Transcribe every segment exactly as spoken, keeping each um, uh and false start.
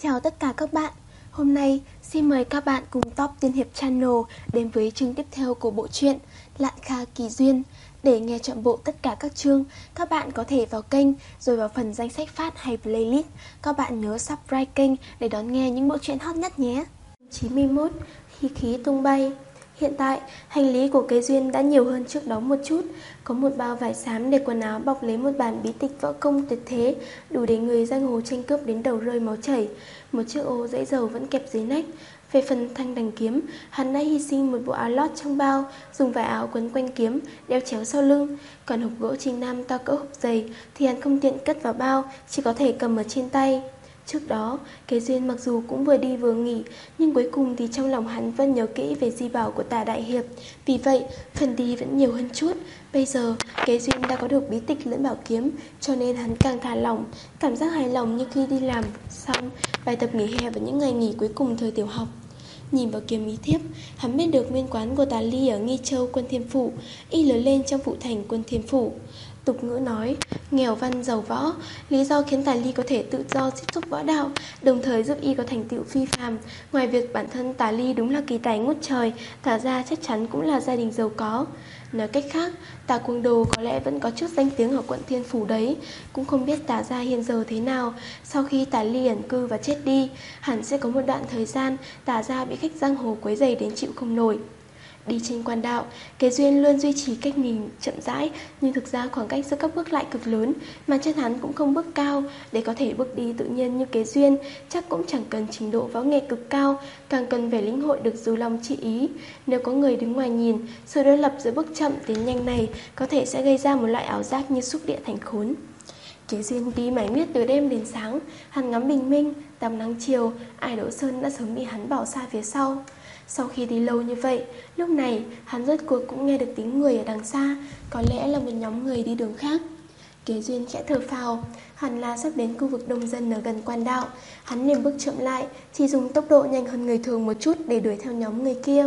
Chào tất cả các bạn. Hôm nay xin mời các bạn cùng Top Tiên Hiệp Channel đến với chương tiếp theo của bộ truyện Lạn Kha Kỳ Duyên. Để nghe trọn bộ tất cả các chương, các bạn có thể vào kênh rồi vào phần danh sách phát hay playlist. Các bạn nhớ subscribe kênh để đón nghe những bộ truyện hot nhất nhé. chín mươi mốt. Khi khí tung bay. Hiện tại, hành lý của Kế Duyên đã nhiều hơn trước đó một chút. Có một bao vải xám để quần áo bọc lấy một bản bí tịch võ công tuyệt thế, đủ để người giang hồ tranh cướp đến đầu rơi máu chảy. Một chiếc ô dãy dầu vẫn kẹp dưới nách. Về phần thanh đằng kiếm, hắn đã hy sinh một bộ áo lót trong bao, dùng vải áo quấn quanh kiếm, đeo chéo sau lưng. Còn hộp gỗ Trinh Nam to cỡ hộp giày thì hắn không tiện cất vào bao, chỉ có thể cầm ở trên tay. Trước đó, Kế Duyên mặc dù cũng vừa đi vừa nghỉ, nhưng cuối cùng thì trong lòng hắn vẫn nhớ kỹ về di bảo của Tả Đại Hiệp. Vì vậy, phần đi vẫn nhiều hơn chút. Bây giờ, Kế Duyên đã có được bí tịch lẫn bảo kiếm, cho nên hắn càng thả lỏng, cảm giác hài lòng như khi đi làm xong bài tập nghỉ hè và những ngày nghỉ cuối cùng thời tiểu học. Nhìn vào kiếm ý thiếp, hắn biết được nguyên quán của Tà Ly ở Nghi Châu Quân Thiên Phủ, y lớn lên trong phụ thành Quân Thiên Phủ. Tục ngữ nói, nghèo văn giàu võ, lý do khiến Tà Ly có thể tự do tiếp xúc võ đạo, đồng thời giúp y có thành tựu phi phàm. Ngoài việc bản thân Tà Ly đúng là kỳ tài ngút trời, Tả gia chắc chắn cũng là gia đình giàu có. Nói cách khác, Tả Cuồng Đồ có lẽ vẫn có chút danh tiếng ở quận Thiên Phủ đấy. Cũng không biết Tả gia hiện giờ thế nào. Sau khi Tà Ly ẩn cư và chết đi, hẳn sẽ có một đoạn thời gian Tả gia bị khách giang hồ quấy rầy đến chịu không nổi. Đi trên quan đạo, Kế Duyên luôn duy trì cách nhìn chậm rãi, nhưng thực ra khoảng cách giữa các bước lại cực lớn, mà chân hắn cũng không bước cao. Để có thể bước đi tự nhiên như Kế Duyên, chắc cũng chẳng cần trình độ võ nghệ cực cao, càng cần phải lĩnh hội được dù lòng trị ý. Nếu có người đứng ngoài nhìn, sự đối lập giữa bước chậm tiến nhanh này có thể sẽ gây ra một loại ảo giác như xúc địa thành khốn. Kế Duyên đi mải miết từ đêm đến sáng, hắn ngắm bình minh, tắm nắng chiều, Ải Đỗ Sơn đã sớm bị hắn bỏ xa phía sau. Sau khi đi lâu như vậy, lúc này hắn rốt cuộc cũng nghe được tiếng người ở đằng xa, có lẽ là một nhóm người đi đường khác. Kế Duyên khẽ thở phào, hẳn là sắp đến khu vực đông dân ở gần quan đạo. Hắn liền bước chậm lại, chỉ dùng tốc độ nhanh hơn người thường một chút để đuổi theo nhóm người kia.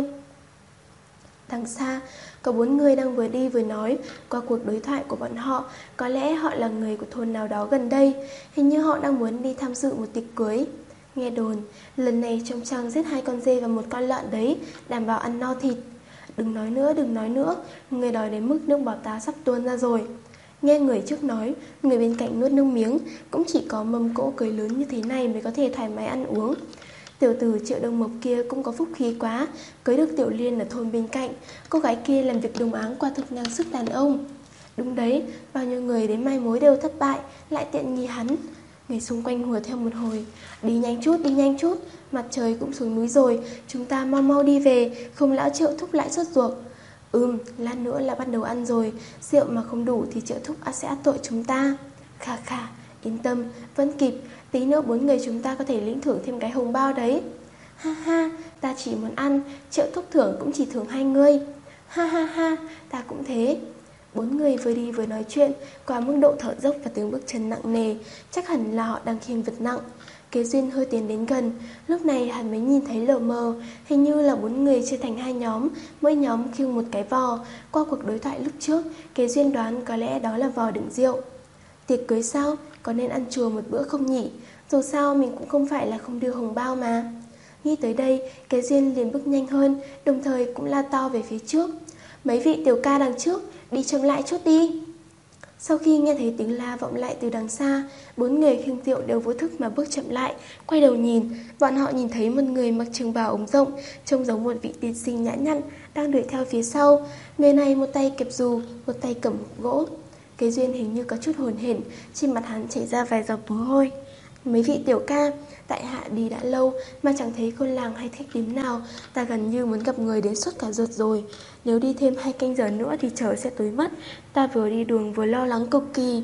Đằng xa, có bốn người đang vừa đi vừa nói. Qua cuộc đối thoại của bọn họ, có lẽ họ là người của thôn nào đó gần đây. Hình như họ đang muốn đi tham dự một tiệc cưới. Nghe đồn, lần này trong trang giết hai con dê và một con lợn đấy, đảm bảo ăn no thịt. Đừng nói nữa, đừng nói nữa, người đòi đến mức nước bọt tá sắp tuôn ra rồi. Nghe người trước nói, người bên cạnh nuốt nước miếng. Cũng chỉ có mâm cỗ cưới lớn như thế này mới có thể thoải mái ăn uống. Tiểu tử Triệu Đông Mộc kia cũng có phúc khí quá, cưới được Tiểu Liên ở thôn bên cạnh. Cô gái kia làm việc đồng áng qua thực năng sức đàn ông. Đúng đấy, bao nhiêu người đến mai mối đều thất bại, lại tiện nghi hắn. Người xung quanh hùa theo một hồi. Đi nhanh chút, đi nhanh chút, mặt trời cũng xuống núi rồi, chúng ta mau mau đi về, không lão Triệu thúc lại sốt ruột. Ừm, lát nữa là bắt đầu ăn rồi, rượu mà không đủ thì Triệu thúc sẽ ắt tội chúng ta. Khà khà, yên tâm, vẫn kịp, tí nữa bốn người chúng ta có thể lĩnh thưởng thêm cái hồng bao đấy. Ha ha, ta chỉ muốn ăn, Triệu thúc thưởng cũng chỉ thưởng hai người. Ha ha ha, ta cũng thế. Bốn người vừa đi vừa nói chuyện, qua mức độ thở dốc và tiếng bước chân nặng nề, chắc hẳn là họ đang khiêng vật nặng. Kế Duyên hơi tiến đến gần, lúc này hắn mới nhìn thấy lờ mờ, hình như là bốn người chia thành hai nhóm, mỗi nhóm khiêng một cái vò. Qua cuộc đối thoại lúc trước, Kế Duyên đoán có lẽ đó là vò đựng rượu. Tiệc cưới sao, có nên ăn chùa một bữa không nhỉ? Dù sao mình cũng không phải là không đưa hồng bao mà. Nghĩ tới đây, Kế Duyên liền bước nhanh hơn, đồng thời cũng la to về phía trước. Mấy vị tiểu ca đằng trước, đi chậm lại chút đi. Sau khi nghe thấy tiếng la vọng lại từ đằng xa, bốn người khiêng rượu đều vô thức mà bước chậm lại. Quay đầu nhìn, bọn họ nhìn thấy một người mặc trường bào ống rộng, trông giống một vị tiên sinh nhã nhặn, đang đuổi theo phía sau. Người này một tay kẹp dù, một tay cầm gỗ. Kế Duyên hình như có chút hồn hển, trên mặt hắn chảy ra vài giọt mồ hôi. Mấy vị tiểu ca, tại hạ đi đã lâu mà chẳng thấy cô làng hay khách điếm nào, ta gần như muốn gặp người đến suốt cả ruột rồi. Nếu đi thêm hai canh giờ nữa thì trời sẽ tối mất, ta vừa đi đường vừa lo lắng cực kỳ.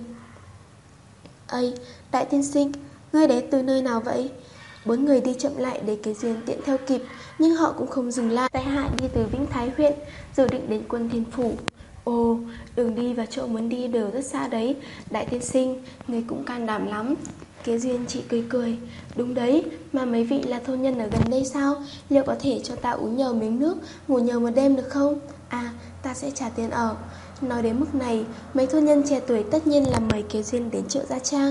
Ây, đại tiên sinh, ngươi đến từ nơi nào vậy? Bốn người đi chậm lại để Kế Duyên tiện theo kịp, nhưng họ cũng không dừng lại. Tại hạ đi từ Vĩnh Thái huyện, dự định đến Quân Thiên Phủ. Ồ, đường đi và chỗ muốn đi đều rất xa đấy. Đại tiên sinh, ngươi cũng can đảm lắm. Kế Duyên chỉ cười cười. Đúng đấy, mà mấy vị là thôn nhân ở gần đây sao? Liệu có thể cho ta uống nhờ miếng nước, ngủ nhờ một đêm được không? À, ta sẽ trả tiền ở. Nói đến mức này, mấy thôn nhân trẻ tuổi tất nhiên là mời Kế Duyên đến Triệu Gia Trang.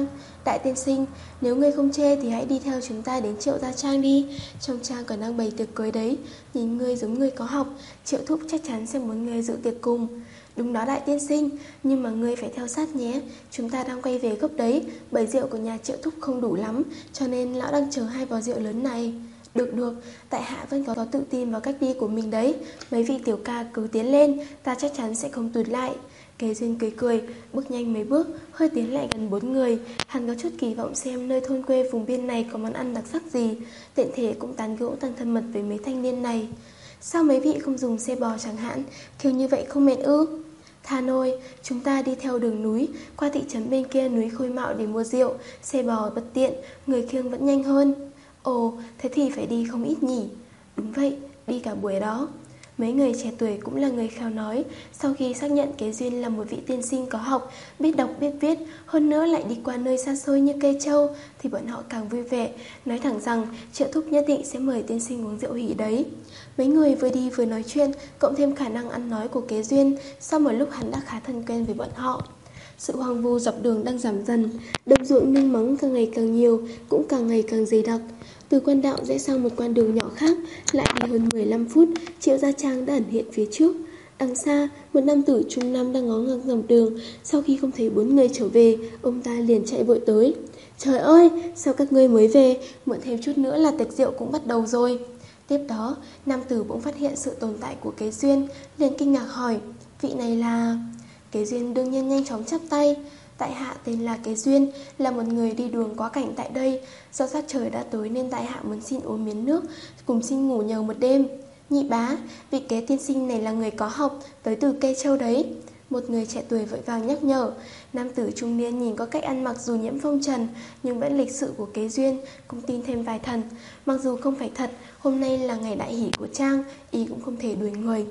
Đại tiên sinh, nếu ngươi không chê thì hãy đi theo chúng ta đến Triệu Gia Trang đi. Trong trang còn đang bày tiệc cưới đấy. Nhìn ngươi giống ngươi có học, Triệu thúc chắc chắn sẽ muốn ngươi dự tiệc cùng. Đúng đó đại tiên sinh, nhưng mà ngươi phải theo sát nhé. Chúng ta đang quay về gấp đấy, bầy rượu của nhà Triệu thúc không đủ lắm, cho nên lão đang chờ hai vò rượu lớn này. Được được, tại hạ vẫn có, có tự tin vào cách đi của mình đấy. Mấy vị tiểu ca cứ tiến lên, ta chắc chắn sẽ không tụt lại. Kế Duyên cười cười, bước nhanh mấy bước, hơi tiến lại gần bốn người. Hắn có chút kỳ vọng xem nơi thôn quê vùng biên này có món ăn đặc sắc gì. Tiện thể cũng tán gẫu tăng thân mật với mấy thanh niên này. Sao mấy vị không dùng xe bò chẳng hạn, kiểu như vậy không mệt ư? Tha nôi, chúng ta đi theo đường núi, qua thị trấn bên kia núi Khôi Mạo để mua rượu. Xe bò bất tiện, người khiêng vẫn nhanh hơn. Ồ, thế thì phải đi không ít nhỉ? Đúng vậy, đi cả buổi đó. Mấy người trẻ tuổi cũng là người khéo nói. Sau khi xác nhận Kế Duyên là một vị tiên sinh có học, biết đọc biết viết, hơn nữa lại đi qua nơi xa xôi như Cây Châu, thì bọn họ càng vui vẻ, nói thẳng rằng Triệu thúc nhất định sẽ mời tiên sinh uống rượu hỉ đấy. Mấy người vừa đi vừa nói chuyện, cộng thêm khả năng ăn nói của Kế Duyên, sau một lúc hắn đã khá thân quen với bọn họ. Sự hoang vu dọc đường đang giảm dần, đồng ruộng nương móng càng ngày càng nhiều, cũng càng ngày càng dày đặc. Từ quan đạo rẽ sang một con đường nhỏ khác, lại đi hơn mười lăm phút, Triệu Gia Trang đã ẩn hiện phía trước. Đằng xa, một nam tử trung năm đang ngó ngang dòng đường. Sau khi không thấy bốn người trở về, ông ta liền chạy vội tới. Trời ơi, sao các ngươi mới về? Muộn thêm chút nữa là tiệc rượu cũng bắt đầu rồi. Tiếp đó, nam tử cũng phát hiện sự tồn tại của Kế Duyên, liền kinh ngạc hỏi, vị này là... Kế Duyên đương nhiên nhanh chóng chắp tay. Tại hạ tên là Kế Duyên, là một người đi đường quá cảnh tại đây. Do sát trời đã tối nên tại hạ muốn xin uống miếng nước, cùng xin ngủ nhờ một đêm. Nhị bá, vị Kế tiên sinh này là người có học, tới từ Cây Châu đấy. Một người trẻ tuổi vội vàng nhắc nhở. Nam tử trung niên nhìn có cách ăn mặc dù nhiễm phong trần, nhưng vẫn lịch sự của Kế Duyên, cũng tin thêm vài thần. Mặc dù không phải thật, hôm nay là ngày đại hỷ của Trang, ý cũng không thể đuổi người.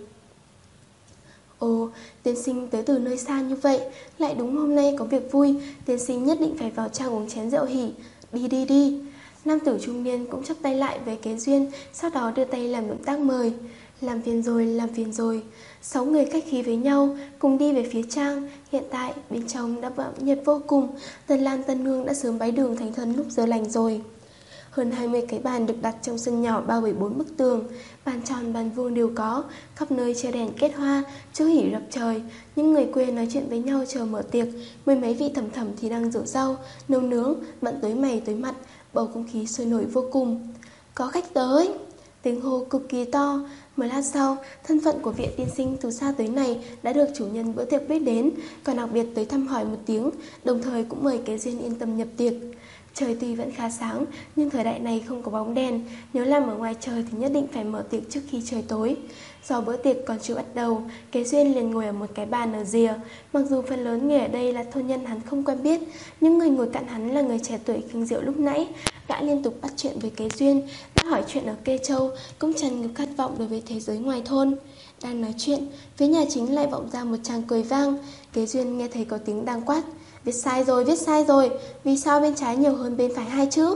Ồ, tiên sinh tới từ nơi xa như vậy, lại đúng hôm nay có việc vui, tiên sinh nhất định phải vào Trang uống chén rượu hỉ. Đi đi đi. Nam tử trung niên cũng chắp tay lại với Kế Duyên, sau đó đưa tay làm động tác mời. Làm phiền rồi, làm phiền rồi. Sáu người khách khí với nhau, cùng đi về phía Trang. Hiện tại, bên trong đã bão nhiệt vô cùng. Tân Lan Tân Nương đã sớm bái đường thành thân lúc giờ lành rồi. Hơn hai mươi cái bàn được đặt trong sân nhỏ bao bởi bốn bức tường. Bàn tròn, bàn vuông đều có, khắp nơi treo đèn kết hoa, chữ hỉ rập trời. Những người quê nói chuyện với nhau chờ mở tiệc. Mười mấy vị thẩm thẩm thì đang rửa rau, nấu nướng, bận tới mày tới mặt. Bầu không khí sôi nổi vô cùng. Có khách tới. Tiếng hô cực kỳ to. Một lát sau, thân phận của vị tiên sinh từ xa tới này đã được chủ nhân bữa tiệc biết đến, còn đặc biệt tới thăm hỏi một tiếng, đồng thời cũng mời Kế Duyên yên tâm nhập tiệc. Trời tuy vẫn khá sáng, nhưng thời đại này không có bóng đèn, nếu làm ở ngoài trời thì nhất định phải mở tiệc trước khi trời tối. Do bữa tiệc còn chưa bắt đầu, Kế Duyên liền ngồi ở một cái bàn ở rìa. Mặc dù phần lớn người ở đây là thôn nhân hắn không quen biết, nhưng người ngồi cạnh hắn là người trẻ tuổi kinh rượu lúc nãy. Gã liên tục bắt chuyện với Kế Duyên, đã hỏi chuyện ở Cây Châu, cũng tràn ngập khát vọng đối với thế giới ngoài thôn. Đang nói chuyện, phía nhà chính lại vọng ra một tràng cười vang. Kế Duyên nghe thấy có tiếng đang quát. Viết sai rồi, viết sai rồi. Vì sao bên trái nhiều hơn bên phải hai chữ?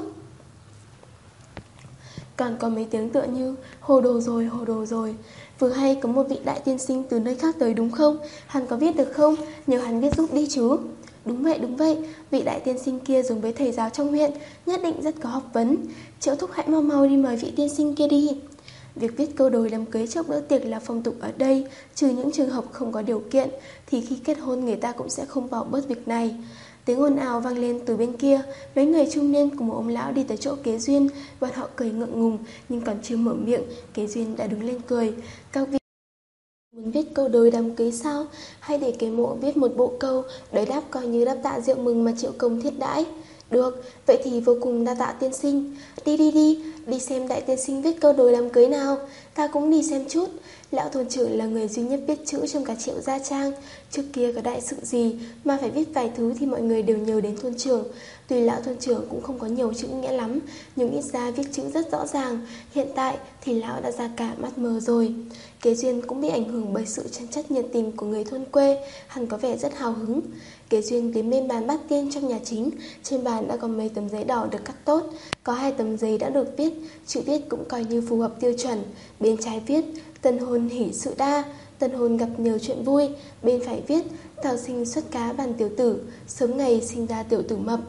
Còn có mấy tiếng tựa như hồ đồ rồi, hồ đồ rồi. Vừa hay có một vị đại tiên sinh từ nơi khác tới đúng không? Hắn có viết được không? Nhờ hắn viết giúp đi chứ. Đúng vậy, đúng vậy. Vị đại tiên sinh kia giống với thầy giáo trong huyện, nhất định rất có học vấn. Triệu thúc hãy mau mau đi mời vị tiên sinh kia đi. Việc viết câu đối đám cưới trước bữa tiệc là phong tục ở đây. Trừ những trường hợp không có điều kiện, thì khi kết hôn người ta cũng sẽ không bỏ bớt việc này. Tiếng ồn ào vang lên từ bên kia. Mấy người trung niên cùng một ông lão đi tới chỗ Kế Duyên. Bọn họ cười ngượng ngùng, nhưng còn chưa mở miệng, Kế Duyên đã đứng lên cười. Các vị muốn viết câu đối đám cưới sao? Hay để Kế Mộ viết một bộ câu đối đáp coi như đáp tạ rượu mừng mà Triệu công thiết đãi? Được, vậy thì vô cùng đa tạ tiên sinh. Đi đi đi, đi xem đại tiên sinh viết câu đối đám cưới nào. Ta cũng đi xem chút. Lão thôn trưởng là người duy nhất biết chữ trong cả Triệu Gia Trang. Trước kia có đại sự gì mà phải viết vài thứ thì mọi người đều nhớ đến thôn trưởng. Tuy lão thôn trưởng cũng không có nhiều chữ nghĩa lắm, nhưng ít ra viết chữ rất rõ ràng. Hiện tại thì lão đã ra cả mắt mờ rồi. Kế Duyên cũng bị ảnh hưởng bởi sự chân chất nhiệt tình của người thôn quê. Hắn có vẻ rất hào hứng. Kế Duyên đến bên bàn bát tiên trong nhà chính. Trên bàn đã có mấy tấm giấy đỏ được cắt tốt. Có hai tấm giấy đã được viết, chữ viết cũng coi như phù hợp tiêu chuẩn. Bên trái viết tân hôn hỷ sự đa, tân hôn gặp nhiều chuyện vui. Bên phải viết tào sinh xuất cá bàn tiểu tử, sớm ngày sinh ra tiểu tử mập.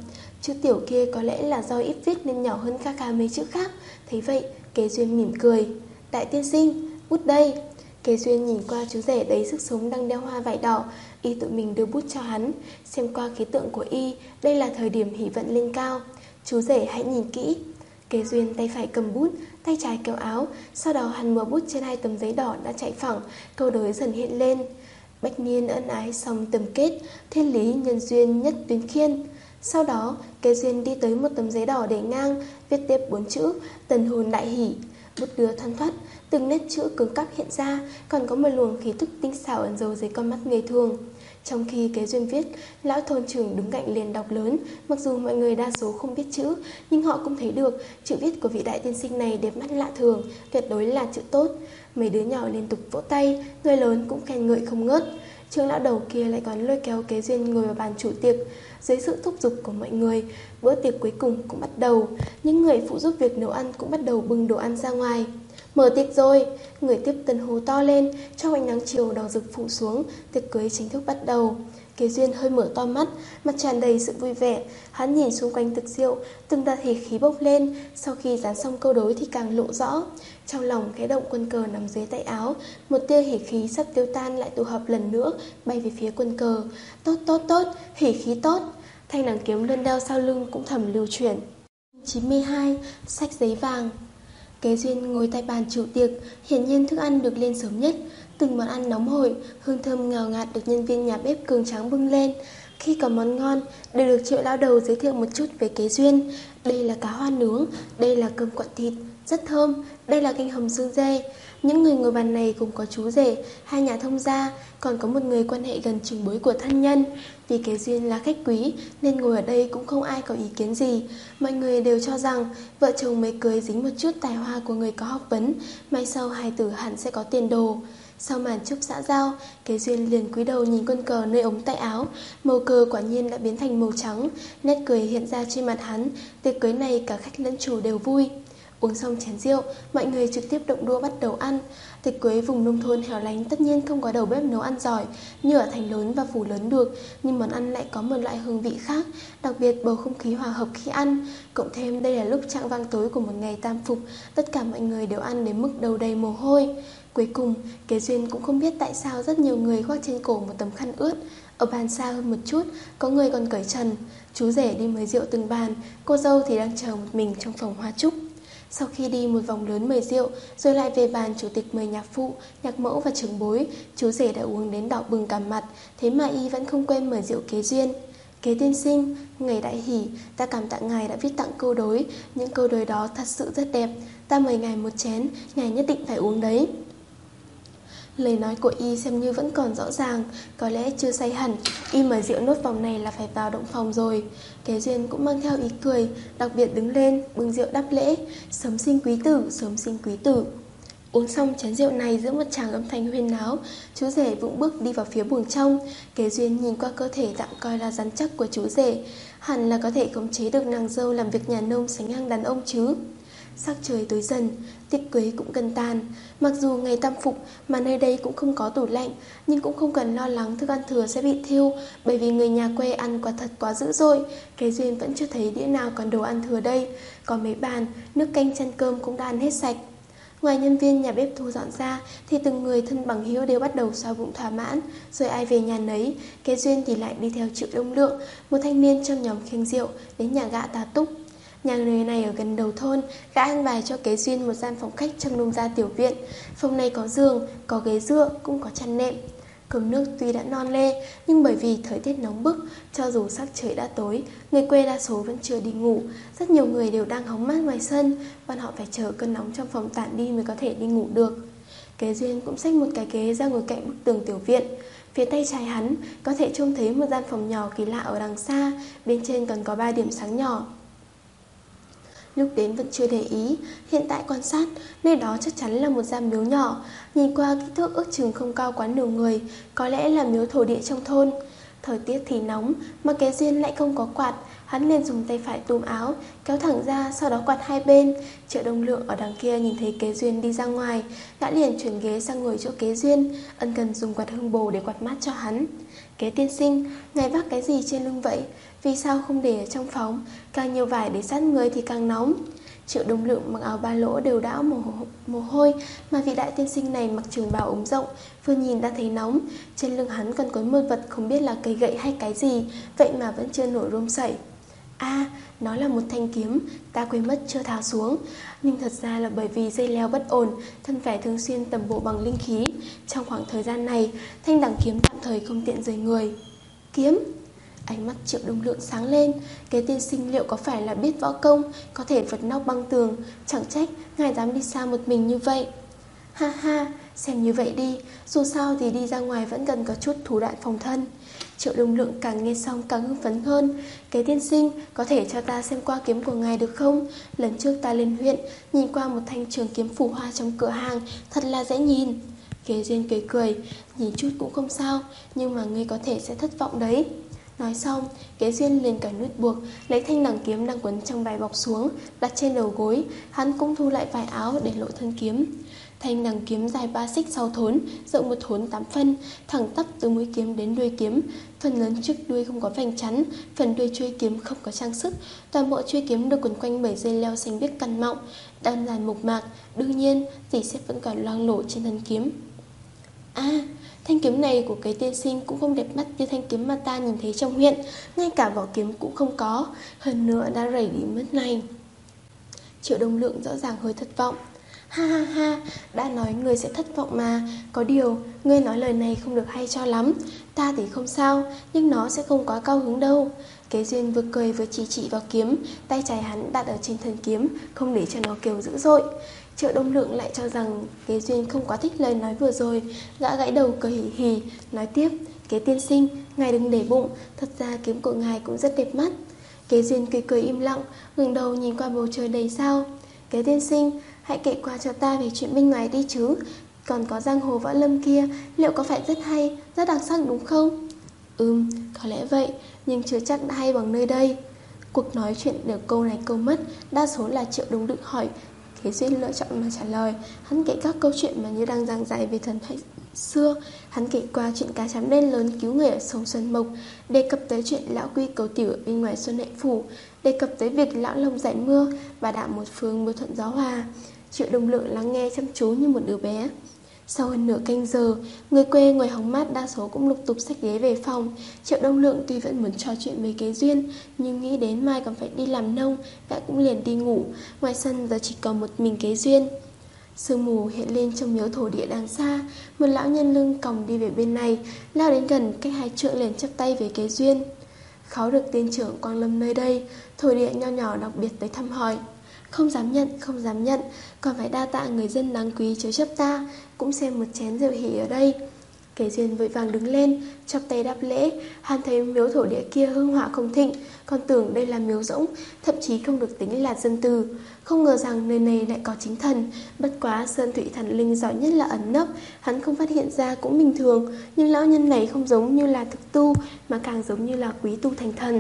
Chữ tiểu kia có lẽ là do ít viết nên nhỏ hơn kha khá mấy chữ khác. Thấy vậy, Kế Duyên mỉm cười. Đại tiên sinh, bút đây. Kế Duyên nhìn qua chú rể đầy sức sống đang đeo hoa vải đỏ. Y tự mình đưa bút cho hắn. Xem qua khí tượng của Y, đây là thời điểm hỷ vận lên cao. Chú rể hãy nhìn kỹ. Kế Duyên tay phải cầm bút, tay trái kéo áo. Sau đó hắn múa bút trên hai tấm giấy đỏ đã chạy phẳng. Câu đối dần hiện lên. Bách niên ân ái song tầm kết, thiên lý nhân duyên nhất tuyến khiên. Sau đó, Kế Duyên đi tới một tấm giấy đỏ để ngang, viết tiếp bốn chữ tần hồn đại hỷ. Bút đưa thoăn thoắt, từng nét chữ cứng cắp hiện ra, còn có một luồng khí tức tinh xảo ẩn giấu dưới con mắt người thường. Trong khi Kế Duyên viết, lão thôn trưởng đứng cạnh liền đọc lớn. Mặc dù mọi người đa số không biết chữ, nhưng họ cũng thấy được chữ viết của vị đại tiên sinh này đẹp mắt lạ thường, tuyệt đối là chữ tốt. Mấy đứa nhỏ liên tục vỗ tay, người lớn cũng khen ngợi không ngớt. Trương lão đầu kia lại còn lôi kéo Kế Duyên ngồi vào bàn chủ tiệc. Dưới sự thúc giục của mọi người, bữa tiệc cuối cùng cũng bắt đầu. Những người phụ giúp việc nấu ăn cũng bắt đầu bưng đồ ăn ra ngoài. Mở tiệc rồi, người tiếp tần hô to lên. Trong ánh nắng chiều đỏ rực phủ xuống, tiệc cưới chính thức bắt đầu. Kế Duyên hơi mở to mắt, mặt tràn đầy sự vui vẻ. Hắn nhìn xung quanh thực rượu, từng đợt hỉ khí bốc lên. Sau khi dán xong câu đối thì càng lộ rõ. Trong lòng khẽ động quân cờ nằm dưới tay áo, một tia hỉ khí sắp tiêu tan lại tụ hợp lần nữa, bay về phía quân cờ. Tốt tốt tốt, hỉ khí tốt. Thanh đằng kiếm lươn đeo sau lưng cũng thầm lưu chuyển. chín mươi hai. Sách giấy vàng. Kế Duyên ngồi tại bàn chủ tiệc, hiển nhiên thức ăn được lên sớm nhất. Từng món ăn nóng hổi, hương thơm ngào ngạt được nhân viên nhà bếp cường tráng bưng lên. Khi có món ngon, đều được Triệu lão đầu giới thiệu một chút về Kế Duyên. Đây là cá hoa nướng, đây là cơm cuộn thịt, rất thơm, đây là canh hầm xương dê. Những người ngồi bàn này cũng có chú rể, hai nhà thông gia, còn có một người quan hệ gần trưởng bối của thân nhân. Vì Kế Duyên là khách quý nên ngồi ở đây cũng không ai có ý kiến gì. Mọi người đều cho rằng vợ chồng mới cưới dính một chút tài hoa của người có học vấn, mai sau hài tử hẳn sẽ có tiền đồ. Sau màn chúc xã giao, Kế Duyên liền cúi đầu nhìn quân cờ nơi ống tay áo. Màu cờ quả nhiên đã biến thành màu trắng, nét cười hiện ra trên mặt hắn. Tiệc cưới này cả khách lẫn chủ đều vui. Uống xong chén rượu, mọi người trực tiếp động đũa bắt đầu ăn. Tiệc cưới vùng nông thôn hẻo lánh tất nhiên không có đầu bếp nấu ăn giỏi như ở thành lớn và phủ lớn được, nhưng món ăn lại có một loại hương vị khác, đặc biệt bầu không khí hòa hợp khi ăn. Cộng thêm đây là lúc chạng vạng tối của một ngày tam phục, tất cả mọi người đều ăn đến mức đầu đầy mồ hôi. Cuối cùng, Kế Duyên cũng không biết tại sao rất nhiều người khoác trên cổ một tấm khăn ướt. Ở bàn xa hơn một chút, có người còn cởi trần. Chú rể đi mời rượu từng bàn, cô dâu thì đang chờ một mình trong phòng hoa trúc. Sau khi đi một vòng lớn mời rượu, rồi lại về bàn chủ tịch mời nhạc phụ, nhạc mẫu và trưởng bối, chú rể đã uống đến đỏ bừng cả mặt, thế mà y vẫn không quên mời rượu Kế Duyên. Kế tiên sinh, ngày đại hỷ, ta cảm tạ ngài đã viết tặng câu đối, những câu đối đó thật sự rất đẹp, ta mời ngài một chén, ngài nhất định phải uống đấy. Lời nói của y xem như vẫn còn rõ ràng, có lẽ chưa say hẳn, y mời rượu nốt vòng này là phải vào động phòng rồi. Kế Duyên cũng mang theo ý cười, đặc biệt đứng lên, bưng rượu đáp lễ, sớm sinh quý tử, sớm sinh quý tử. Uống xong chén rượu này giữa một tràng âm thanh huyên náo, chú rể vụng bước đi vào phía buồng trong. Kế Duyên nhìn qua cơ thể tạm coi là rắn chắc của chú rể, hẳn là có thể khống chế được nàng dâu làm việc nhà nông sánh ngang đàn ông chứ. Sắc trời tối dần, tiệc cưới cũng gần tàn. Mặc dù ngày tam phục mà nơi đây cũng không có tủ lạnh, nhưng cũng không cần lo lắng thức ăn thừa sẽ bị thiêu, bởi vì người nhà quê ăn quả thật quá dữ dội. Kế Duyên vẫn chưa thấy đĩa nào còn đồ ăn thừa đây. Có mấy bàn, nước canh chăn cơm cũng đã ăn hết sạch. Ngoài nhân viên nhà bếp thu dọn ra thì từng người thân bằng hữu đều bắt đầu xoa bụng thỏa mãn, rồi ai về nhà nấy. Kế Duyên thì lại đi theo Triệu Đông Lượng, một thanh niên trong nhóm khiêng rượu, đến nhà gã tá túc. Nhà người này ở gần đầu thôn, gã ăn bài cho Kế Duyên một gian phòng khách trong nông gia tiểu viện. Phòng này có giường, có ghế dựa, cũng có chăn nệm. Cơm nước tuy đã non lê, nhưng bởi vì thời tiết nóng bức, cho dù sắc trời đã tối, người quê đa số vẫn chưa đi ngủ. Rất nhiều người đều đang hóng mát ngoài sân, bọn họ phải chờ cơn nóng trong phòng tản đi mới có thể đi ngủ được. Kế Duyên cũng xách một cái ghế ra ngồi cạnh bức tường tiểu viện. Phía tay trái hắn có thể trông thấy một gian phòng nhỏ kỳ lạ ở đằng xa, bên trên còn có ba điểm sáng nhỏ. Lúc đến vẫn chưa để ý, hiện tại quan sát, nơi đó chắc chắn là một gian miếu nhỏ. Nhìn qua kích thước ước chừng không cao quá nửa người, có lẽ là miếu thổ địa trong thôn. Thời tiết thì nóng, mà Kế Duyên lại không có quạt. Hắn liền dùng tay phải túm áo, kéo thẳng ra, sau đó quạt hai bên. Triệu Đông Lượng ở đằng kia nhìn thấy Kế Duyên đi ra ngoài, gã liền chuyển ghế sang ngồi chỗ Kế Duyên, ân cần dùng quạt hương bồ để quạt mát cho hắn. Kế tiên sinh, ngài vác cái gì trên lưng vậy? vì sao không để ở trong phòng, càng nhiều vải để sát người thì càng nóng. Triệu Đông Lượng mặc áo ba lỗ đều đẫm mồ, mồ hôi, mà vị đại tiên sinh này mặc trường bào ống rộng, vừa nhìn đã thấy nóng. Trên lưng hắn còn có một vật không biết là cây gậy hay cái gì, vậy mà vẫn chưa nổi rôm sẩy. A, à, nó là một thanh kiếm, ta quên mất chưa tháo xuống. Nhưng thật ra là bởi vì dây leo bất ổn, thân phải thường xuyên tầm bộ bằng linh khí. Trong khoảng thời gian này, thanh đằng kiếm tạm thời không tiện rời người. Kiếm? Ánh mắt Triệu Đông Lượng sáng lên. Cái tiên sinh liệu có phải là biết võ công, có thể vượt nóc băng tường? Chẳng trách ngài dám đi xa một mình như vậy. Ha ha, xem như vậy đi, dù sao thì đi ra ngoài vẫn cần có chút thủ đoạn phòng thân. Triệu Đông Lượng càng nghe xong càng hưng phấn hơn. Cái tiên sinh, có thể cho ta xem qua kiếm của ngài được không? Lần trước ta lên huyện, nhìn qua một thanh trường kiếm phù hoa trong cửa hàng, thật là dễ nhìn. Kế Duyên cười cười, nhìn chút cũng không sao, nhưng mà ngươi có thể sẽ thất vọng đấy. Nói xong, Kế Duyên liền cởi nút buộc, lấy thanh đằng kiếm đang quấn trong vải bọc xuống, đặt trên đầu gối. Hắn cũng thu lại vải áo để lộ thân kiếm. Thanh đằng kiếm dài ba xích sáu thốn, rộng một thốn tám phân, thẳng tắp từ mũi kiếm đến đuôi kiếm. Phần lớn trước đuôi không có vành chắn, phần đuôi chuôi kiếm không có trang sức. Toàn bộ chuôi kiếm được quấn quanh bởi dây leo xanh biếc cằn mọng, đơn giản mộc mạc. Đương nhiên, dì xét vẫn còn loang lổ trên thân kiếm. À, thanh kiếm này của cái tiên sinh cũng không đẹp mắt như thanh kiếm mà ta nhìn thấy trong huyện, ngay cả vỏ kiếm cũng không có, hơn nữa đã rẩy đi mất này. Triệu Đông Lượng rõ ràng hơi thất vọng. Ha ha ha, đã nói ngươi sẽ thất vọng mà. Có điều, ngươi nói lời này không được hay cho lắm. Ta thì không sao, nhưng nó sẽ không quá cao hứng đâu. Kế Duyên vừa cười vừa chỉ chỉ vào kiếm, tay trái hắn đặt ở trên thân kiếm, không để cho nó kêu dữ dội. Triệu Đông Lượng lại cho rằng Kế Duyên không quá thích lời nói vừa rồi, gã gãy đầu cười hì hì, nói tiếp: Kế tiên sinh, ngài đừng để bụng, thật ra kiếm của ngài cũng rất đẹp mắt. Kế Duyên cười cười im lặng, ngẩng đầu nhìn qua bầu trời đầy sao. Kế tiên sinh, hãy kể qua cho ta về chuyện bên ngoài đi chứ. Còn có giang hồ võ lâm kia, liệu có phải rất hay, rất đặc sắc đúng không? Ừm, có lẽ vậy, nhưng chưa chắc đã hay bằng nơi đây. Cuộc nói chuyện được câu này câu mất, đa số là Triệu Đông Lượng hỏi, Kế Duyên lựa chọn mà trả lời. Hắn kể các câu chuyện mà như đang giảng giải về thần thoại xưa. Hắn kể qua chuyện cá chấm đen lớn cứu người ở sông Xuân Mộc, đề cập tới chuyện lão quy cầu tiểu ở bên ngoài Xuân Hạnh Phủ, đề cập tới việc lão lông giải mưa và đạo một phương mưa thuận gió hòa. Triệu Đông Lượng lắng nghe chăm chú như một đứa bé. Sau hơn nửa canh giờ, người quê ngồi hóng mát đa số cũng lục tục xách ghế về phòng. Triệu Đông Lượng tuy vẫn muốn trò chuyện với Kế Duyên, nhưng nghĩ đến mai còn phải đi làm nông, gã cũng liền đi ngủ. Ngoài sân giờ chỉ còn một mình Kế Duyên. Sương mù hiện lên trong miếu thổ địa đằng xa. Một lão nhân lưng còng đi về bên này, lao đến gần cách hai trượng liền chắp tay với Kế Duyên. Kháu được tiên trưởng quang lâm nơi đây, thổ địa nho nhỏ đặc biệt tới thăm hỏi. Không dám nhận, không dám nhận, còn phải đa tạ người dân đáng quý chớ chấp ta, cũng xem một chén rượu hỉ ở đây. Kế Duyên vội vàng đứng lên, chắp tay đáp lễ. Hắn thấy miếu thổ địa kia hương hỏa không thịnh, còn tưởng đây là miếu rỗng, thậm chí không được tính là dân từ. Không ngờ rằng nơi này lại có chính thần. Bất quá Sơn Thủy Thần Linh giỏi nhất là ẩn nấp, hắn không phát hiện ra cũng bình thường. Nhưng lão nhân này không giống như là thực tu, mà càng giống như là quý tu thành thần.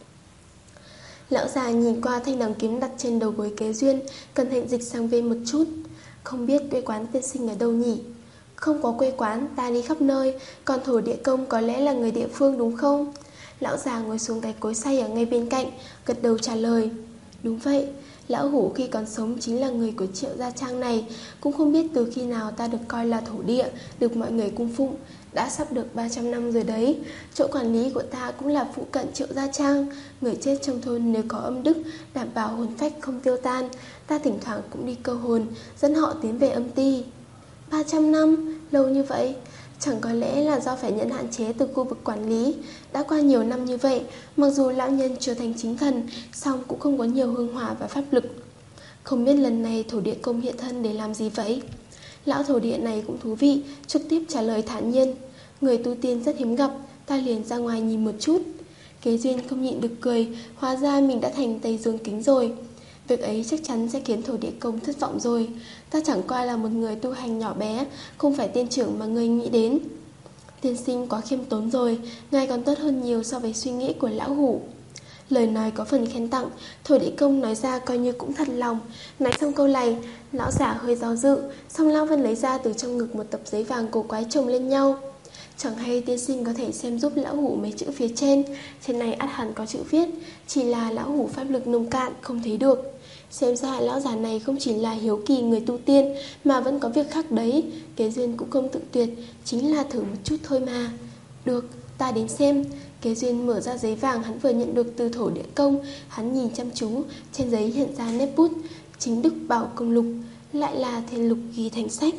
Lão già nhìn qua thanh đằng kiếm đặt trên đầu gối Kế Duyên, cẩn thận dịch sang bên một chút. Không biết quê quán tiên sinh ở đâu nhỉ? Không có quê quán, ta đi khắp nơi. Còn thổ địa công có lẽ là người địa phương đúng không? Lão già ngồi xuống cái cối xay ở ngay bên cạnh, gật đầu trả lời. Đúng vậy, lão hủ khi còn sống chính là người của Triệu Gia Trang này. Cũng không biết từ khi nào ta được coi là thổ địa, được mọi người cung phụng. Đã sắp được ba trăm năm rồi đấy. Chỗ quản lý của ta cũng là phụ cận Triệu Gia Trang. Người chết trong thôn nếu có âm đức, đảm bảo hồn phách không tiêu tan. Ta thỉnh thoảng cũng đi câu hồn, dẫn họ tiến về âm ty. Ba trăm năm, lâu như vậy. Chẳng có lẽ là do phải nhận hạn chế từ khu vực quản lý. Đã qua nhiều năm như vậy, mặc dù lão nhân trở thành chính thần, song cũng không có nhiều hương hỏa và pháp lực. Không biết lần này thổ địa công hiện thân để làm gì vậy? Lão thổ địa này cũng thú vị, trực tiếp trả lời thản nhiên. Người tu tiên rất hiếm gặp, ta liền ra ngoài nhìn một chút. Kế Duyên không nhịn được cười, hóa ra mình đã thành Tây Dương Kính rồi. Việc ấy chắc chắn sẽ khiến thổ địa công thất vọng rồi. Ta chẳng qua là một người tu hành nhỏ bé, không phải tiên trưởng mà người nghĩ đến. Tiên sinh quá khiêm tốn rồi, ngài còn tốt hơn nhiều so với suy nghĩ của lão hủ. Lời nói có phần khen tặng, thổ địa công nói ra coi như cũng thật lòng. Nói xong câu này, lão giả hơi do dự, xong lão Vân lấy ra từ trong ngực một tập giấy vàng cổ quái chồng lên nhau. Chẳng hay tiên sinh có thể xem giúp lão hủ mấy chữ phía trên. Trên này ắt hẳn có chữ viết, chỉ là lão hủ pháp lực nông cạn không thấy được. Xem ra lão già này không chỉ là hiếu kỳ người tu tiên mà vẫn có việc khác đấy. Kế Duyên cũng không tự tuyệt, chính là thử một chút thôi mà. Được, ta đến xem. Kế Duyên mở ra giấy vàng hắn vừa nhận được từ thổ địa công. Hắn nhìn chăm chú, trên giấy hiện ra nét bút Chính Đức Bảo Công Lục, lại là Thiên Lục ghi thành sách.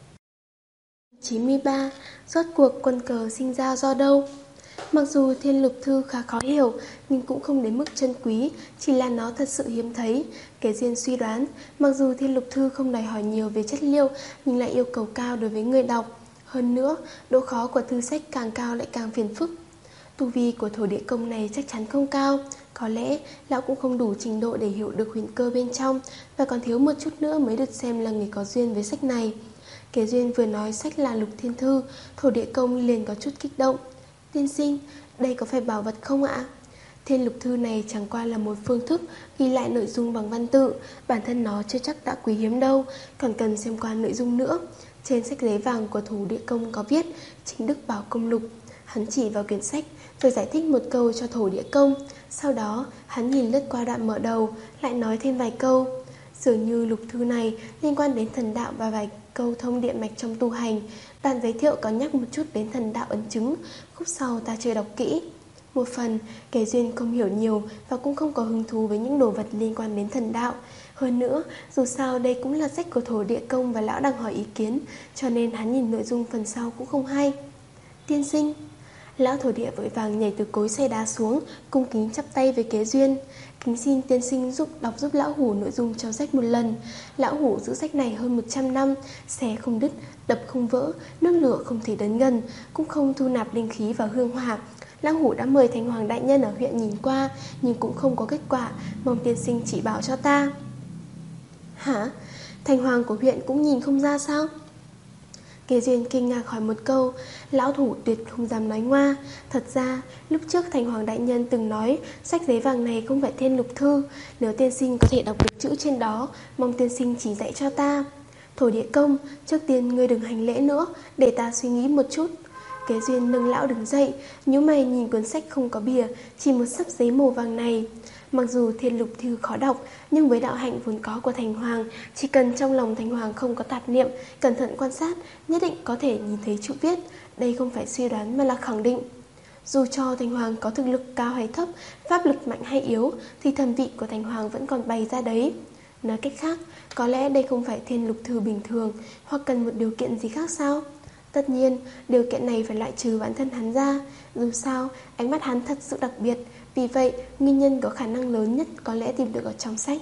chín mươi ba. Rốt cuộc quân cờ sinh ra do đâu? Mặc dù Thiên Lục Thư khá khó hiểu, nhưng cũng không đến mức chân quý, chỉ là nó thật sự hiếm thấy. Kế Duyên suy đoán, mặc dù Thiên Lục Thư không đòi hỏi nhiều về chất liệu, nhưng lại yêu cầu cao đối với người đọc. Hơn nữa, độ khó của thư sách càng cao lại càng phiền phức. Tu vi của thổ địa công này chắc chắn không cao. Có lẽ lão cũng không đủ trình độ để hiểu được huyền cơ bên trong, và còn thiếu một chút nữa mới được xem là người có duyên với sách này. Kế Duyên vừa nói sách là Lục Thiên Thư, thổ địa công liền có chút kích động. Tiên sinh, đây có phải bảo vật không ạ? Thiên Lục Thư này chẳng qua là một phương thức ghi lại nội dung bằng văn tự, bản thân nó chưa chắc đã quý hiếm đâu, còn cần xem qua nội dung nữa. Trên sách giấy vàng của thổ địa công có viết Chính Đức Bảo Công Lục. Hắn chỉ vào quyển sách rồi giải thích một câu cho thổ địa công. Sau đó hắn nhìn lướt qua đoạn mở đầu, lại nói thêm vài câu. Dường như lục thư này liên quan đến thần đạo và vài câu thông điện mạch trong tu hành. Đoạn giới thiệu có nhắc một chút đến thần đạo ấn chứng, khúc sau ta chưa đọc kỹ. Một phần, Kế Duyên không hiểu nhiều và cũng không có hứng thú với những đồ vật liên quan đến thần đạo. Hơn nữa, dù sao đây cũng là sách của thổ địa công và lão đang hỏi ý kiến, cho nên hắn nhìn nội dung phần sau cũng không hay. Tiên sinh. Lão thổ địa vội vàng nhảy từ cối xay đá xuống, cung kính chắp tay với Kế Duyên. Kính xin tiên sinh giúp đọc giúp lão hủ nội dung trong sách một lần. Lão hủ giữ sách này hơn một trăm năm, xé không đứt, đập không vỡ, nước lửa không thể đến gần, cũng không thu nạp linh khí và hương hỏa. Lão hủ đã mời Thành Hoàng đại nhân ở huyện nhìn qua, nhưng cũng không có kết quả, mong tiên sinh chỉ bảo cho ta. Hả? Thành Hoàng của huyện cũng nhìn không ra sao? Kế Duyên kinh ngạc hỏi một câu. Lão thủ tuyệt không dám nói ngoa. Thật ra lúc trước Thành Hoàng đại nhân từng nói sách giấy vàng này không phải Thiên Lục Thư. Nếu tiên sinh có thể đọc được chữ trên đó, mong tiên sinh chỉ dạy cho ta. Thổ địa công, trước tiên ngươi đừng hành lễ nữa, để ta suy nghĩ một chút. Kế Duyên nâng lão đứng dậy, nhíu mày nhìn cuốn sách không có bìa, chỉ một xấp giấy màu vàng này. Mặc dù Thiên Lục Thư khó đọc, nhưng với đạo hạnh vốn có của Thành Hoàng, chỉ cần trong lòng Thành Hoàng không có tạp niệm, cẩn thận quan sát, nhất định có thể nhìn thấy chữ viết. Đây không phải suy đoán mà là khẳng định. Dù cho Thành Hoàng có thực lực cao hay thấp, pháp lực mạnh hay yếu, thì thần vị của Thành Hoàng vẫn còn bày ra đấy. Nói cách khác, có lẽ đây không phải Thiên Lục Thư bình thường, hoặc cần một điều kiện gì khác sao? Tất nhiên, điều kiện này phải loại trừ bản thân hắn ra. Dù sao, ánh mắt hắn thật sự đặc biệt. Vì vậy, nguyên nhân có khả năng lớn nhất có lẽ tìm được ở trong sách.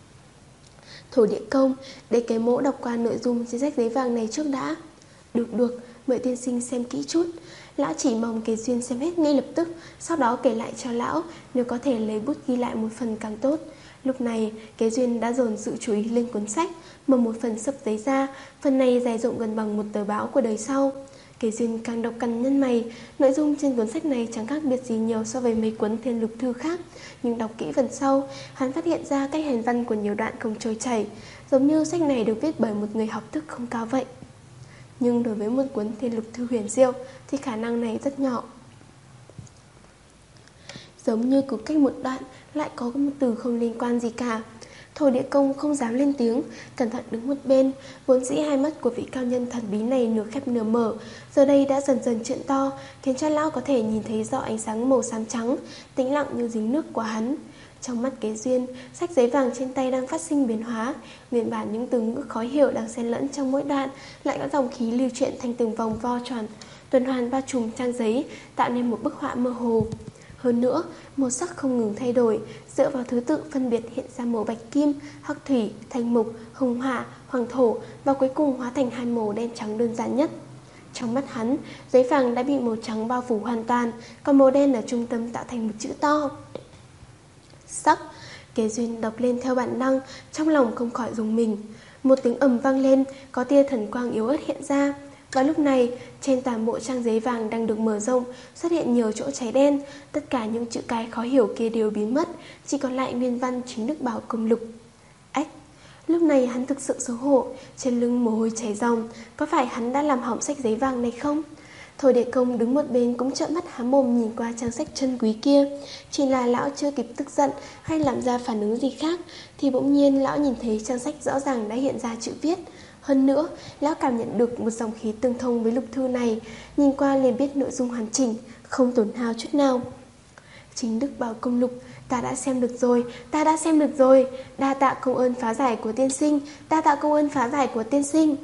Thổ địa công, để cái mỗ đọc qua nội dung trên sách giấy vàng này trước đã. Được được, mời tiên sinh xem kỹ chút. Lão chỉ mong Kế Duyên xem hết ngay lập tức, sau đó kể lại cho lão, nếu có thể lấy bút ghi lại một phần càng tốt. Lúc này, Kế Duyên đã dồn sự chú ý lên cuốn sách, mở một phần xấp giấy ra, phần này dài rộng gần bằng một tờ báo của đời sau. Kế Duyên càng đọc càng nhăn mày, nội dung trên cuốn sách này chẳng khác biệt gì nhiều so với mấy cuốn Thiên Lục Thư khác, nhưng đọc kỹ phần sau, hắn phát hiện ra cách hành văn của nhiều đoạn không trôi chảy, giống như sách này được viết bởi một người học thức không cao vậy. Nhưng đối với một cuốn Thiên Lục Thư huyền diệu thì khả năng này rất nhỏ. Giống như cứ cách một đoạn lại có một từ không liên quan gì cả. Thổ địa công không dám lên tiếng, cẩn thận đứng một bên. Vốn dĩ hai mắt của vị cao nhân thần bí này nửa khép nửa mở, giờ đây đã dần dần trợn to, khiến cho lão có thể nhìn thấy rõ ánh sáng màu xám trắng, tĩnh lặng như giếng nước của hắn. Trong mắt Kế Duyên, sách giấy vàng trên tay đang phát sinh biến hóa. Nguyên bản những từ ngữ khó hiểu đang xen lẫn trong mỗi đoạn, lại có dòng khí lưu chuyển thành từng vòng vo tròn, tuần hoàn bao trùm trang giấy, tạo nên một bức họa mơ hồ. Hơn nữa, màu sắc không ngừng thay đổi, dựa vào thứ tự phân biệt hiện ra màu bạch kim, hắc thủy, thanh mục, hồng hỏa, hoàng thổ và cuối cùng hóa thành hai màu đen trắng đơn giản nhất. Trong mắt hắn, giấy vàng đã bị màu trắng bao phủ hoàn toàn, còn màu đen ở trung tâm tạo thành một chữ to. Sắc. Kế Duyên đọc lên theo bản năng, trong lòng không khỏi rùng mình. Một tiếng ầm vang lên, có tia thần quang yếu ớt hiện ra. Và lúc này, trên toàn bộ trang giấy vàng đang được mở rộng, xuất hiện nhiều chỗ cháy đen. Tất cả những chữ cái khó hiểu kia đều biến mất, chỉ còn lại nguyên văn Chính Đức Bảo Công Lục. Ách! Lúc này hắn thực sự xấu hổ, trên lưng mồ hôi chảy ròng. Có phải hắn đã làm hỏng sách giấy vàng này không? Thôi Địa Công đứng một bên cũng trợn mắt há mồm nhìn qua trang sách chân quý kia. Chỉ là lão chưa kịp tức giận hay làm ra phản ứng gì khác thì bỗng nhiên lão nhìn thấy trang sách rõ ràng đã hiện ra chữ viết. Hơn nữa, lão cảm nhận được một dòng khí tương thông với lục thư này, nhìn qua liền biết nội dung hoàn chỉnh, không tổn hao chút nào. Chính Đức Bảo Công Lục, ta đã xem được rồi, ta đã xem được rồi, đa tạ công ơn phá giải của tiên sinh, đa tạ công ơn phá giải của tiên sinh.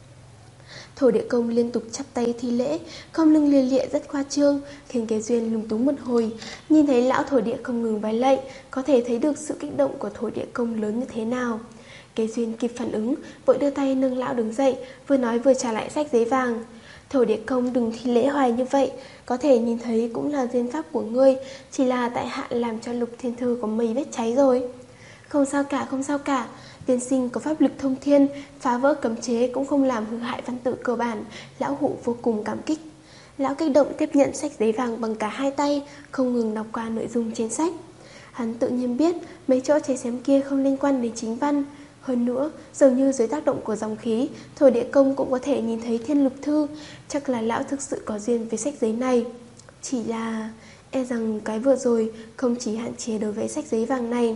Thổ Địa Công liên tục chắp tay thi lễ, không lưng lia lịa rất khoa trương, khiến Kế Duyên lúng túng một hồi. Nhìn thấy lão Thổ Địa không ngừng vái lạy, có thể thấy được sự kích động của Thổ Địa Công lớn như thế nào. Kế Duyên kịp phản ứng, vội đưa tay nâng lão đứng dậy, vừa nói vừa trả lại sách giấy vàng. Thổ Địa Công đừng thi lễ hoài như vậy, có thể nhìn thấy cũng là duyên pháp của ngươi, chỉ là tại hạ làm cho Lục Thiên Thư có mấy vết cháy rồi. Không sao cả, không sao cả. Tiên sinh có pháp lực thông thiên, phá vỡ cấm chế cũng không làm hư hại văn tự cơ bản. Lão Hủ vô cùng cảm kích. Lão kích động tiếp nhận sách giấy vàng bằng cả hai tay, không ngừng đọc qua nội dung trên sách. Hắn tự nhiên biết mấy chỗ cháy xém kia không liên quan đến chính văn. Hơn nữa, dường như dưới tác động của dòng khí, Thổ Địa Công cũng có thể nhìn thấy thiên lục thư. Chắc là lão thực sự có duyên với sách giấy này. Chỉ là e rằng cái vừa rồi không chỉ hạn chế đối với sách giấy vàng này.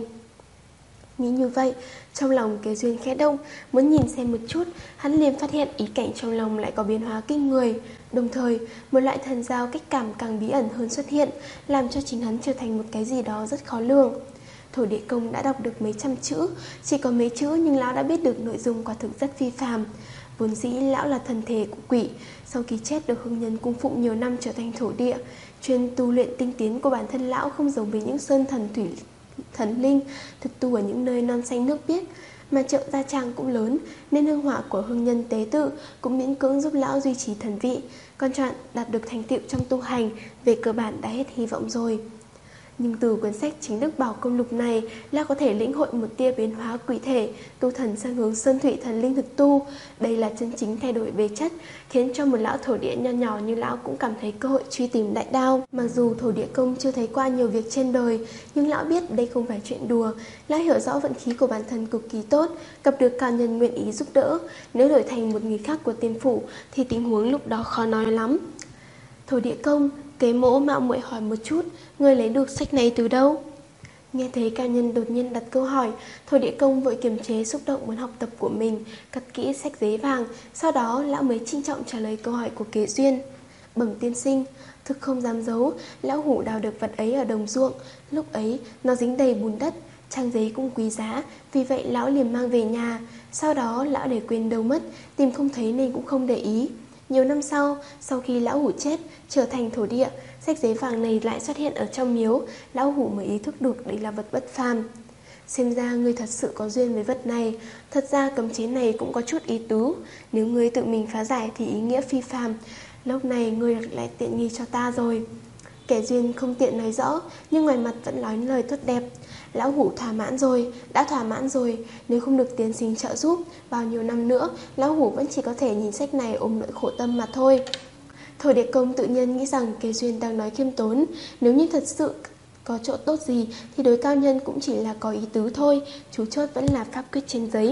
Nghĩ như vậy, trong lòng Kế Duyên khẽ động, muốn nhìn xem một chút, hắn liền phát hiện ý cảnh trong lòng lại có biến hóa kinh người. Đồng thời, một loại thần giao cách cảm càng bí ẩn hơn xuất hiện, làm cho chính hắn trở thành một cái gì đó rất khó lường. Thổ Địa Công đã đọc được mấy trăm chữ, chỉ có mấy chữ nhưng lão đã biết được nội dung quả thực rất phi phàm. Vốn dĩ lão là thần thể của quỷ, sau khi chết được hưng nhân cung phụng nhiều năm trở thành thổ địa, chuyên tu luyện tinh tiến của bản thân lão không giống với những sơn thần thủy thần linh thực tu ở những nơi non xanh nước biếc, mà chợ Gia Trang cũng lớn nên hương hỏa của hưng nhân tế tự cũng miễn cưỡng giúp lão duy trì thần vị. Con chọn đạt được thành tựu trong tu hành, về cơ bản đã hết hy vọng rồi. Nhưng từ cuốn sách Chính Đức Bảo Công Lục này, lão có thể lĩnh hội một tia biến hóa quỷ thể, tu thần sang hướng sơn thủy thần linh thực tu. Đây là chân chính thay đổi về chất, khiến cho một lão thổ địa nho nhỏ như lão cũng cảm thấy cơ hội truy tìm đại đao. Mặc dù Thổ Địa Công chưa thấy qua nhiều việc trên đời, nhưng lão biết đây không phải chuyện đùa. Lão hiểu rõ vận khí của bản thân cực kỳ tốt, gặp được cao nhân nguyện ý giúp đỡ. Nếu đổi thành một người khác của tiên phủ thì tình huống lúc đó khó nói lắm. Thổ Địa Công, Kế Mỗ mạo muội hỏi một chút, ngươi lấy được sách này từ đâu? Nghe thấy cao nhân đột nhiên đặt câu hỏi, Thổ Địa Công vội kiềm chế xúc động muốn học tập của mình, cất kỹ sách giấy vàng, sau đó lão mới trinh trọng trả lời câu hỏi của Kế Duyên. Bẩm tiên sinh, thực không dám giấu, lão Hủ đào được vật ấy ở đồng ruộng, lúc ấy nó dính đầy bùn đất, trang giấy cũng quý giá, vì vậy lão liền mang về nhà. Sau đó lão để quên đâu mất, tìm không thấy nên cũng không để ý. Nhiều năm sau, sau khi lão Hủ chết, trở thành thổ địa, sách giấy vàng này lại xuất hiện ở trong miếu, lão Hủ mới ý thức được đây là vật bất phàm. Xem ra ngươi thật sự có duyên với vật này. Thật ra cấm chế này cũng có chút ý tứ, nếu ngươi tự mình phá giải thì ý nghĩa phi phàm. Lúc này ngươi lại tiện nghi cho ta rồi. Kẻ Duyên không tiện nói rõ, nhưng ngoài mặt vẫn nói lời tốt đẹp. Lão Hủ thỏa mãn rồi, đã thỏa mãn rồi. Nếu không được tiên sinh trợ giúp, bao nhiêu năm nữa lão Hủ vẫn chỉ có thể nhìn sách này ôm nỗi khổ tâm mà thôi. Thổ Địa Công tự nhiên nghĩ rằng Kế Duyên đang nói khiêm tốn. Nếu như thật sự có chỗ tốt gì thì đối cao nhân cũng chỉ là có ý tứ thôi, chú chốt vẫn là pháp quyết trên giấy.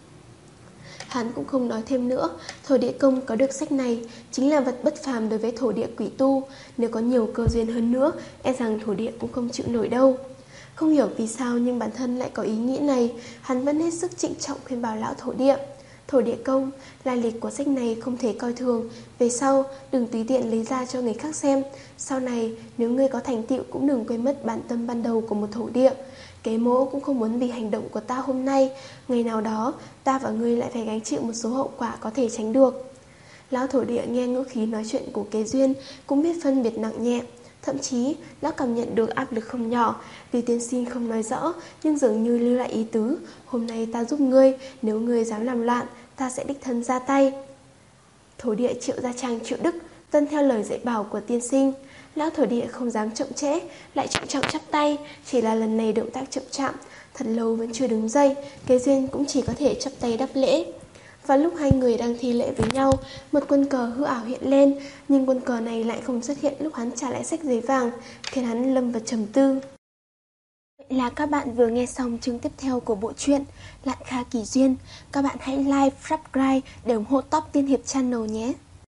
Hắn cũng không nói thêm nữa. Thổ Địa Công có được sách này chính là vật bất phàm đối với thổ địa quỷ tu. Nếu có nhiều cơ duyên hơn nữa, e rằng thổ địa cũng không chịu nổi đâu. Không hiểu vì sao nhưng bản thân lại có ý nghĩ này, hắn vẫn hết sức trịnh trọng khuyên bảo lão thổ địa. Thổ Địa Công, lai lịch của sách này không thể coi thường, về sau đừng tùy tiện lấy ra cho người khác xem. Sau này nếu ngươi có thành tựu cũng đừng quên mất bản tâm ban đầu của một thổ địa. Kế Mỗ cũng không muốn vì hành động của ta hôm nay, ngày nào đó ta và ngươi lại phải gánh chịu một số hậu quả có thể tránh được. Lão thổ địa nghe ngữ khí nói chuyện của Kế Duyên cũng biết phân biệt nặng nhẹ. Thậm chí lão cảm nhận được áp lực không nhỏ. Vì tiên sinh không nói rõ, nhưng dường như lưu lại ý tứ, hôm nay ta giúp ngươi, nếu ngươi dám làm loạn, ta sẽ đích thân ra tay. Thổ địa Triệu Gia Trang Triệu Đức tuân theo lời dạy bảo của tiên sinh. Lão thổ địa không dám chậm trễ, lại trọng trọng chắp tay. Chỉ là lần này động tác chậm chạm, thật lâu vẫn chưa đứng dậy. Kế Duyên cũng chỉ có thể chắp tay đáp lễ. Và lúc hai người đang thi lễ với nhau, một quân cờ hư ảo hiện lên, nhưng quân cờ này lại không xuất hiện lúc hắn trả lại sách giấy vàng, khiến hắn lâm vào trầm tư. Vậy là các bạn vừa nghe xong chương tiếp theo của bộ truyện Lạn Kha Kỳ Duyên. Các bạn hãy like, subscribe để ủng hộ Top Tiên Hiệp Channel nhé.